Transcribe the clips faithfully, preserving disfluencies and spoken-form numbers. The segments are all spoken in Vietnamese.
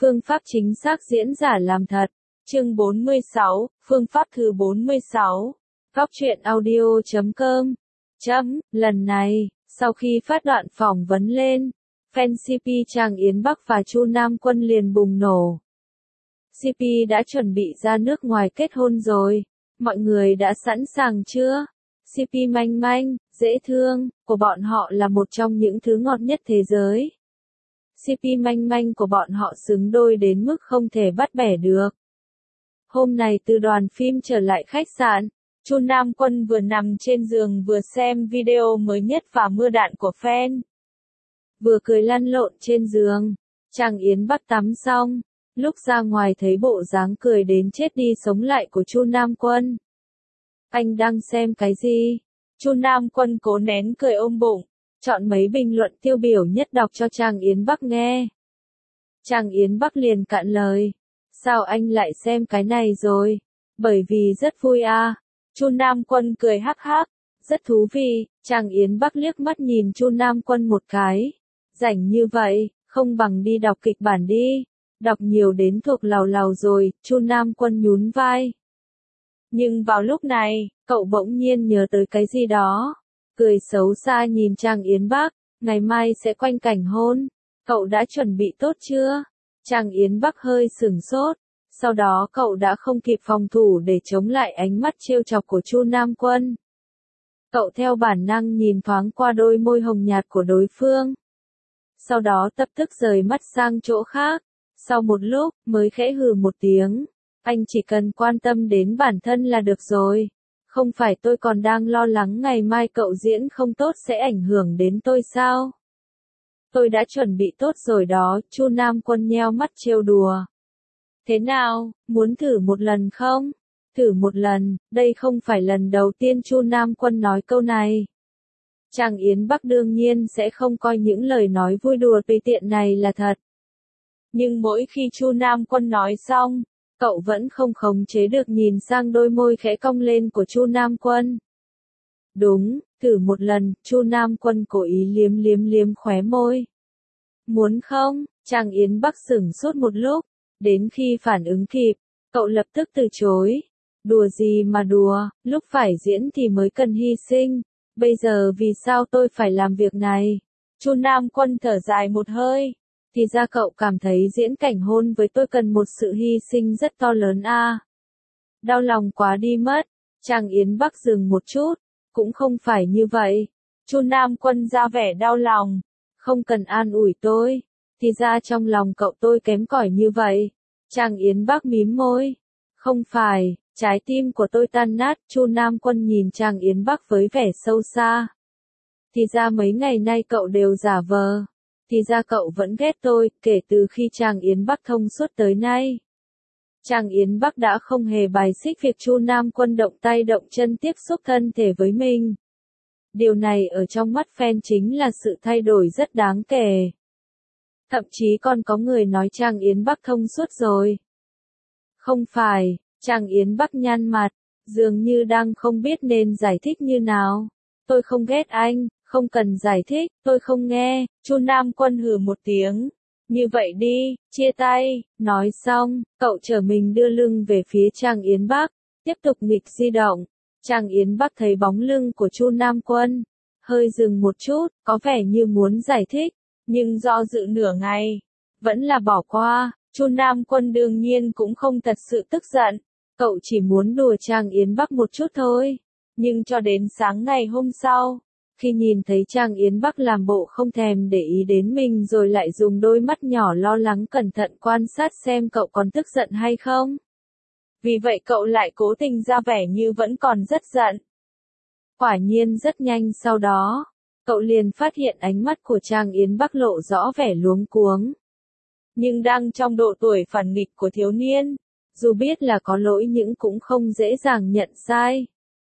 Phương pháp chính xác diễn giả làm thật. Chương bốn mươi sáu, phương pháp thứ bốn mươi sáu. Góc truyện audio chấm com. Chấm, lần này, sau khi phát đoạn phỏng vấn lên, fan xê pê Trang Yến Bắc và Chu Nam Quân liền bùng nổ. xê pê đã chuẩn bị ra nước ngoài kết hôn rồi. Mọi người đã sẵn sàng chưa? xê pê manh manh, dễ thương, của bọn họ là một trong những thứ ngọt nhất thế giới. xê pê manh manh của bọn họ xứng đôi đến mức không thể bắt bẻ được. Hôm nay từ đoàn phim trở lại khách sạn, Chu Nam Quân vừa nằm trên giường vừa xem video mới nhất và mưa đạn của fan. Vừa cười lăn lộn trên giường, Trang Yến Bắc tắm xong, lúc ra ngoài thấy bộ dáng cười đến chết đi sống lại của Chu Nam Quân. Anh đang xem cái gì? Chu Nam Quân cố nén cười ôm bụng, chọn mấy bình luận tiêu biểu nhất đọc cho Trang Yến Bắc nghe. Trang Yến Bắc liền cạn lời. Sao anh lại xem cái này rồi? Bởi vì rất vui à. Chu Nam Quân cười hắc hắc. Rất thú vị. Trang Yến Bắc liếc mắt nhìn Chu Nam Quân một cái. Rảnh như vậy, không bằng đi đọc kịch bản đi. Đọc nhiều đến thuộc lào lào rồi, Chu Nam Quân nhún vai. Nhưng vào lúc này, cậu bỗng nhiên nhớ tới cái gì đó. Cười xấu xa nhìn Trang Yến Bắc, ngày mai sẽ quanh cảnh hôn. Cậu đã chuẩn bị tốt chưa? Trang Yến Bắc hơi sửng sốt, sau đó cậu đã không kịp phòng thủ để chống lại ánh mắt trêu chọc của Chu Nam Quân. Cậu theo bản năng nhìn thoáng qua đôi môi hồng nhạt của đối phương. Sau đó lập tức rời mắt sang chỗ khác, sau một lúc mới khẽ hừ một tiếng. Anh chỉ cần quan tâm đến bản thân là được rồi. Không phải tôi còn đang lo lắng ngày mai cậu diễn không tốt sẽ ảnh hưởng đến tôi sao? Tôi đã chuẩn bị tốt rồi đó, Chu Nam Quân nheo mắt trêu đùa. Thế nào, muốn thử một lần không? Thử một lần, đây không phải lần đầu tiên Chu Nam Quân nói câu này. Trang Yến Bắc đương nhiên sẽ không coi những lời nói vui đùa tùy tiện này là thật. Nhưng mỗi khi Chu Nam Quân nói xong, cậu vẫn không khống chế được nhìn sang đôi môi khẽ cong lên của Chu Nam Quân. Đúng, thử một lần, Chu Nam Quân cố ý liếm liếm liếm khóe môi. Muốn không? Trang Yến Bắc sửng sốt một lúc, đến khi phản ứng kịp, cậu lập tức từ chối. Đùa gì mà đùa, lúc phải diễn thì mới cần hy sinh, bây giờ vì sao tôi phải làm việc này? Chu Nam Quân thở dài một hơi. Thì ra cậu cảm thấy diễn cảnh hôn với tôi cần một sự hy sinh rất to lớn a. À. Đau lòng quá đi mất. Trang Yến Bắc dừng một chút. Cũng không phải như vậy. Chu Nam Quân ra vẻ đau lòng. Không cần an ủi tôi. Thì ra trong lòng cậu tôi kém cỏi như vậy. Trang Yến Bắc mím môi. Không phải, trái tim của tôi tan nát. Chu Nam Quân nhìn Trang Yến Bắc với vẻ sâu xa. Thì ra mấy ngày nay cậu đều giả vờ. Thì ra cậu vẫn ghét tôi, kể từ khi Trang Yến Bắc thông suốt tới nay. Trang Yến Bắc đã không hề bài xích việc Chu Nam Quân động tay động chân tiếp xúc thân thể với mình. Điều này ở trong mắt fan chính là sự thay đổi rất đáng kể. Thậm chí còn có người nói Trang Yến Bắc thông suốt rồi. Không phải, Trang Yến Bắc nhăn mặt, dường như đang không biết nên giải thích như nào. Tôi không ghét anh. Không cần giải thích, tôi không nghe. Chu Nam Quân hừ một tiếng. Như vậy đi, chia tay. Nói xong, cậu trở mình đưa lưng về phía Trang Yến Bắc, tiếp tục nghịch di động. Trang Yến Bắc thấy bóng lưng của Chu Nam Quân, hơi dừng một chút, có vẻ như muốn giải thích, nhưng do dự nửa ngày, vẫn là bỏ qua. Chu Nam Quân đương nhiên cũng không thật sự tức giận, cậu chỉ muốn đùa Trang Yến Bắc một chút thôi. Nhưng cho đến sáng ngày hôm sau, khi nhìn thấy Trang Yến Bắc làm bộ không thèm để ý đến mình rồi lại dùng đôi mắt nhỏ lo lắng cẩn thận quan sát xem cậu còn tức giận hay không. Vì vậy cậu lại cố tình ra vẻ như vẫn còn rất giận. Quả nhiên rất nhanh sau đó, cậu liền phát hiện ánh mắt của Trang Yến Bắc lộ rõ vẻ luống cuống. Nhưng đang trong độ tuổi phản nghịch của thiếu niên, dù biết là có lỗi nhưng cũng không dễ dàng nhận sai.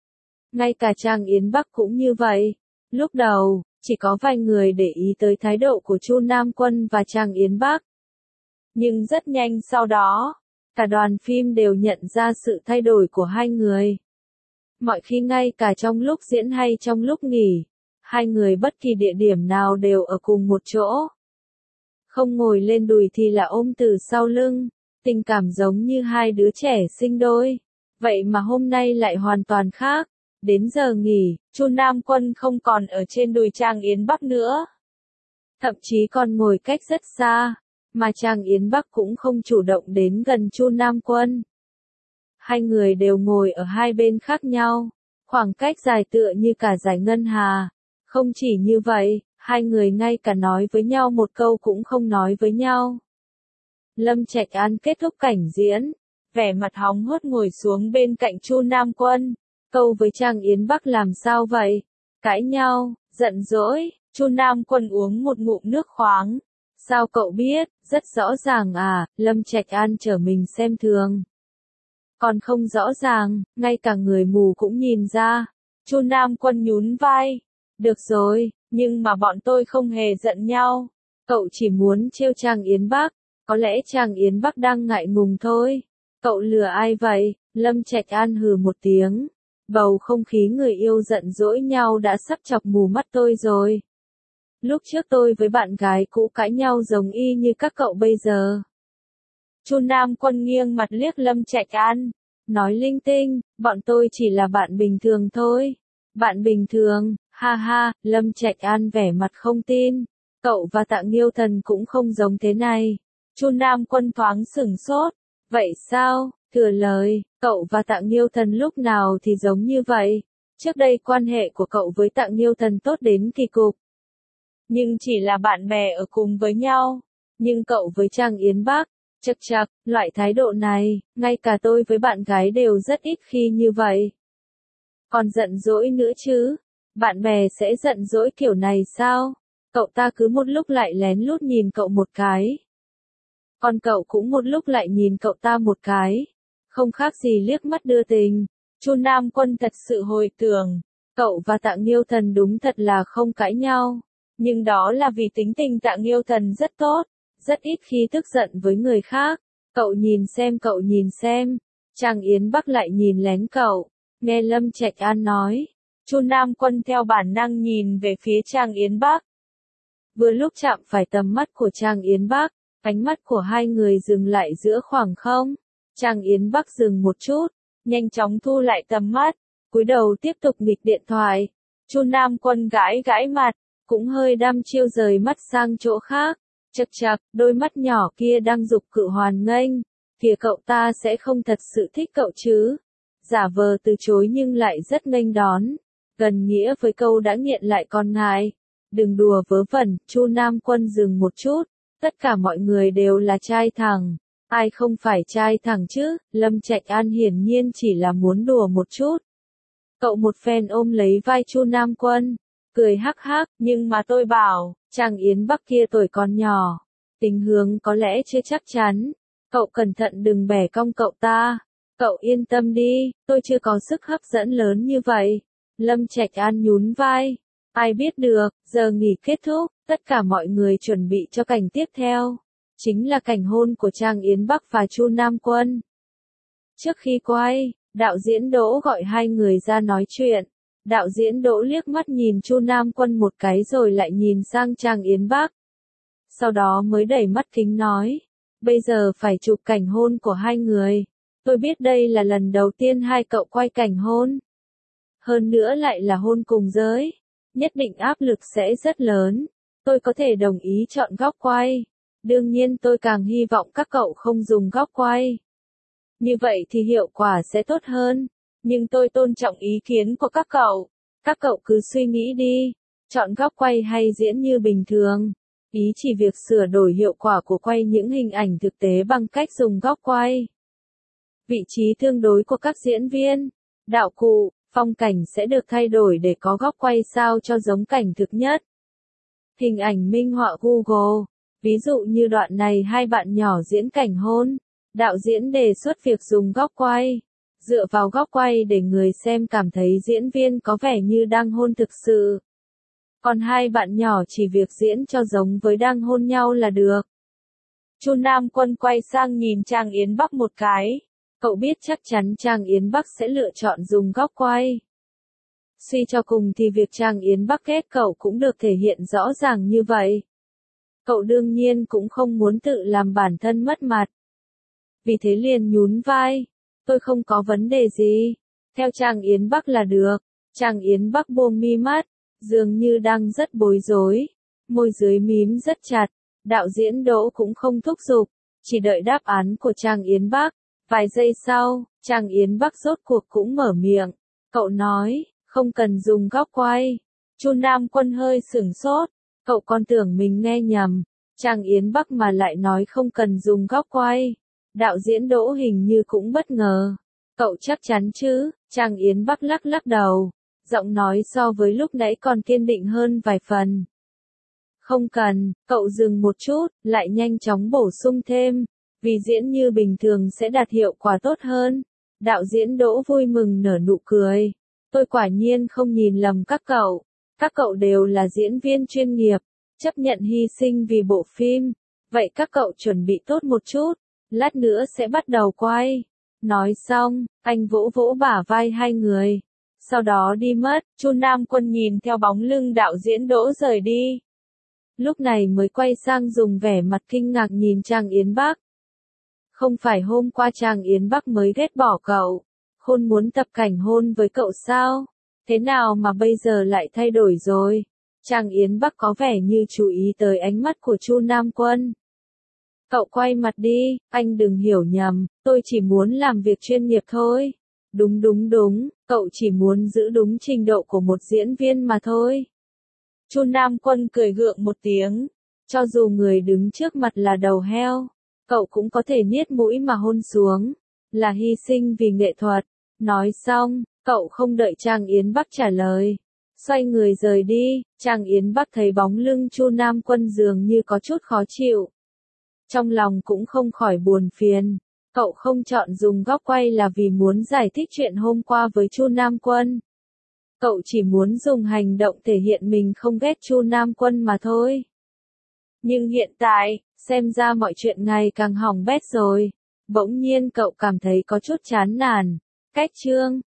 Ngay cả Trang Yến Bắc cũng như vậy. Lúc đầu, chỉ có vài người để ý tới thái độ của Chu Nam Quân và Trang Yến Bắc. Nhưng rất nhanh sau đó, cả đoàn phim đều nhận ra sự thay đổi của hai người. Mọi khi ngay cả trong lúc diễn hay trong lúc nghỉ, hai người bất kỳ địa điểm nào đều ở cùng một chỗ. Không ngồi lên đùi thì là ôm từ sau lưng, tình cảm giống như hai đứa trẻ sinh đôi. Vậy mà hôm nay lại hoàn toàn khác. Đến giờ nghỉ, Chu Nam Quân không còn ở trên đùi Trang Yến Bắc nữa. Thậm chí còn ngồi cách rất xa, mà Trang Yến Bắc cũng không chủ động đến gần Chu Nam Quân. Hai người đều ngồi ở hai bên khác nhau, khoảng cách dài tựa như cả dải ngân hà. Không chỉ như vậy, hai người ngay cả nói với nhau một câu cũng không nói với nhau. Lâm Trạch An kết thúc cảnh diễn, vẻ mặt hóng hớt ngồi xuống bên cạnh Chu Nam Quân, câu với Trang Yến Bắc làm sao vậy? Cãi nhau, giận dỗi, Chu Nam Quân uống một ngụm nước khoáng. Sao cậu biết, rất rõ ràng à, Lâm Trạch An trở mình xem thường. Còn không rõ ràng, ngay cả người mù cũng nhìn ra. Chu Nam Quân nhún vai. Được rồi, nhưng mà bọn tôi không hề giận nhau. Cậu chỉ muốn trêu Trang Yến Bắc. Có lẽ Trang Yến Bắc đang ngại ngùng thôi. Cậu lừa ai vậy? Lâm Trạch An hừ một tiếng. Bầu không khí người yêu giận dỗi nhau đã sắp chọc mù mắt tôi rồi. Lúc trước tôi với bạn gái cũ cãi nhau giống y như các cậu bây giờ. Chu Nam Quân nghiêng mặt liếc Lâm Trạch An, nói linh tinh, bọn tôi chỉ là bạn bình thường thôi. Bạn bình thường, ha ha, Lâm Trạch An vẻ mặt không tin. Cậu và Tạ Nghiêu Thần cũng không giống thế này. Chu Nam Quân thoáng sửng sốt. Vậy sao? Thừa lời, cậu và Tạ Nghiêu Thần lúc nào thì giống như vậy. Trước đây quan hệ của cậu với Tạ Nghiêu Thần tốt đến kỳ cục. Nhưng chỉ là bạn bè ở cùng với nhau. Nhưng cậu với Trang Yến Bắc, chật chật, loại thái độ này, ngay cả tôi với bạn gái đều rất ít khi như vậy. Còn giận dỗi nữa chứ? Bạn bè sẽ giận dỗi kiểu này sao? Cậu ta cứ một lúc lại lén lút nhìn cậu một cái. Còn cậu cũng một lúc lại nhìn cậu ta một cái. Không khác gì liếc mắt đưa tình. Chu Nam Quân thật sự hồi tưởng. Cậu và Tạ Nghiêu Thần đúng thật là không cãi nhau. Nhưng đó là vì tính tình Tạ Nghiêu Thần rất tốt. Rất ít khi tức giận với người khác. Cậu nhìn xem cậu nhìn xem. Trang Yến Bắc lại nhìn lén cậu. Nghe Lâm Trạch An nói. Chu Nam Quân theo bản năng nhìn về phía Trang Yến Bắc. Vừa lúc chạm phải tầm mắt của Trang Yến Bắc, ánh mắt của hai người dừng lại giữa khoảng không. Trang Yến Bắc dừng một chút, nhanh chóng thu lại tầm mắt, cúi đầu tiếp tục nghịch điện thoại. Chu Nam Quân gãi gãi mặt, cũng hơi đăm chiêu rời mắt sang chỗ khác. Chật chật, đôi mắt nhỏ kia đang giục cự hoàn nghênh. Kìa cậu ta sẽ không thật sự thích cậu chứ. Giả vờ từ chối nhưng lại rất nghênh đón. Gần nghĩa với câu đã nghiện lại còn ngại. Đừng đùa vớ vẩn, Chu Nam Quân dừng một chút. Tất cả mọi người đều là trai thẳng. Ai không phải trai thẳng chứ? Lâm Trạch An hiển nhiên chỉ là muốn đùa một chút. Cậu một phen ôm lấy vai Chu Nam Quân. Cười hắc hắc, nhưng mà tôi bảo, Trang Yến Bắc kia tuổi còn nhỏ. Tình hướng có lẽ chưa chắc chắn. Cậu cẩn thận đừng bẻ cong cậu ta. Cậu yên tâm đi, tôi chưa có sức hấp dẫn lớn như vậy. Lâm Trạch An nhún vai. Ai biết được, giờ nghỉ kết thúc, tất cả mọi người chuẩn bị cho cảnh tiếp theo. Chính là cảnh hôn của Trang Yến Bắc và Chu Nam Quân. Trước khi quay, đạo diễn Đỗ gọi hai người ra nói chuyện. Đạo diễn Đỗ liếc mắt nhìn Chu Nam Quân một cái rồi lại nhìn sang Trang Yến Bắc. Sau đó mới đẩy mắt kính nói. Bây giờ phải chụp cảnh hôn của hai người. Tôi biết đây là lần đầu tiên hai cậu quay cảnh hôn. Hơn nữa lại là hôn cùng giới. Nhất định áp lực sẽ rất lớn. Tôi có thể đồng ý chọn góc quay. Đương nhiên tôi càng hy vọng các cậu không dùng góc quay. Như vậy thì hiệu quả sẽ tốt hơn. Nhưng tôi tôn trọng ý kiến của các cậu. Các cậu cứ suy nghĩ đi. Chọn góc quay hay diễn như bình thường. Ý chỉ việc sửa đổi hiệu quả của quay những hình ảnh thực tế bằng cách dùng góc quay. Vị trí tương đối của các diễn viên, đạo cụ, phong cảnh sẽ được thay đổi để có góc quay sao cho giống cảnh thực nhất. Hình ảnh minh họa Google. Ví dụ như đoạn này hai bạn nhỏ diễn cảnh hôn. Đạo diễn đề xuất việc dùng góc quay. Dựa vào góc quay để người xem cảm thấy diễn viên có vẻ như đang hôn thực sự. Còn hai bạn nhỏ chỉ việc diễn cho giống với đang hôn nhau là được. Chu Nam Quân quay sang nhìn Trang Yến Bắc một cái. Cậu biết chắc chắn Trang Yến Bắc sẽ lựa chọn dùng góc quay. Suy cho cùng thì việc Trang Yến Bắc ghét cậu cũng được thể hiện rõ ràng như vậy. Cậu đương nhiên cũng không muốn tự làm bản thân mất mặt. Vì thế liền nhún vai. Tôi không có vấn đề gì. Theo Trang Yến Bắc là được. Trang Yến Bắc buông mi mắt, dường như đang rất bối rối. Môi dưới mím rất chặt. Đạo diễn Đỗ cũng không thúc giục, chỉ đợi đáp án của Trang Yến Bắc. Vài giây sau, Trang Yến Bắc rốt cuộc cũng mở miệng. Cậu nói, không cần dùng góc quay. Chu Nam Quân hơi sửng sốt. Cậu còn tưởng mình nghe nhầm. Trang Yến Bắc mà lại nói không cần dùng góc quay. Đạo diễn Đỗ hình như cũng bất ngờ. Cậu chắc chắn chứ? Trang Yến Bắc lắc lắc đầu. Giọng nói so với lúc nãy còn kiên định hơn vài phần. Không cần, cậu dừng một chút, lại nhanh chóng bổ sung thêm. Vì diễn như bình thường sẽ đạt hiệu quả tốt hơn. Đạo diễn Đỗ vui mừng nở nụ cười. Tôi quả nhiên không nhìn lầm các cậu. Các cậu đều là diễn viên chuyên nghiệp, chấp nhận hy sinh vì bộ phim. Vậy các cậu chuẩn bị tốt một chút, lát nữa sẽ bắt đầu quay. Nói xong, anh vỗ vỗ bả vai hai người. Sau đó đi mất, Chu Nam Quân nhìn theo bóng lưng đạo diễn Đỗ rời đi. Lúc này mới quay sang dùng vẻ mặt kinh ngạc nhìn Trang Yến Bắc. Không phải hôm qua Trang Yến Bắc mới ghét bỏ cậu. Khôn muốn tập cảnh hôn với cậu sao? Thế nào mà bây giờ lại thay đổi rồi? Trang Yến Bắc có vẻ như chú ý tới ánh mắt của Chu Nam Quân. Cậu quay mặt đi, anh đừng hiểu nhầm, tôi chỉ muốn làm việc chuyên nghiệp thôi. Đúng đúng đúng, cậu chỉ muốn giữ đúng trình độ của một diễn viên mà thôi. Chu Nam Quân cười gượng một tiếng. Cho dù người đứng trước mặt là đầu heo, cậu cũng có thể niết mũi mà hôn xuống. Là hy sinh vì nghệ thuật. Nói xong, cậu không đợi Trang Yến Bắc trả lời. Xoay người rời đi, Trang Yến Bắc thấy bóng lưng Chu Nam Quân dường như có chút khó chịu. Trong lòng cũng không khỏi buồn phiền. Cậu không chọn dùng góc quay là vì muốn giải thích chuyện hôm qua với Chu Nam Quân. Cậu chỉ muốn dùng hành động thể hiện mình không ghét Chu Nam Quân mà thôi. Nhưng hiện tại, xem ra mọi chuyện ngày càng hỏng bét rồi. Bỗng nhiên cậu cảm thấy có chút chán nản. Cách chương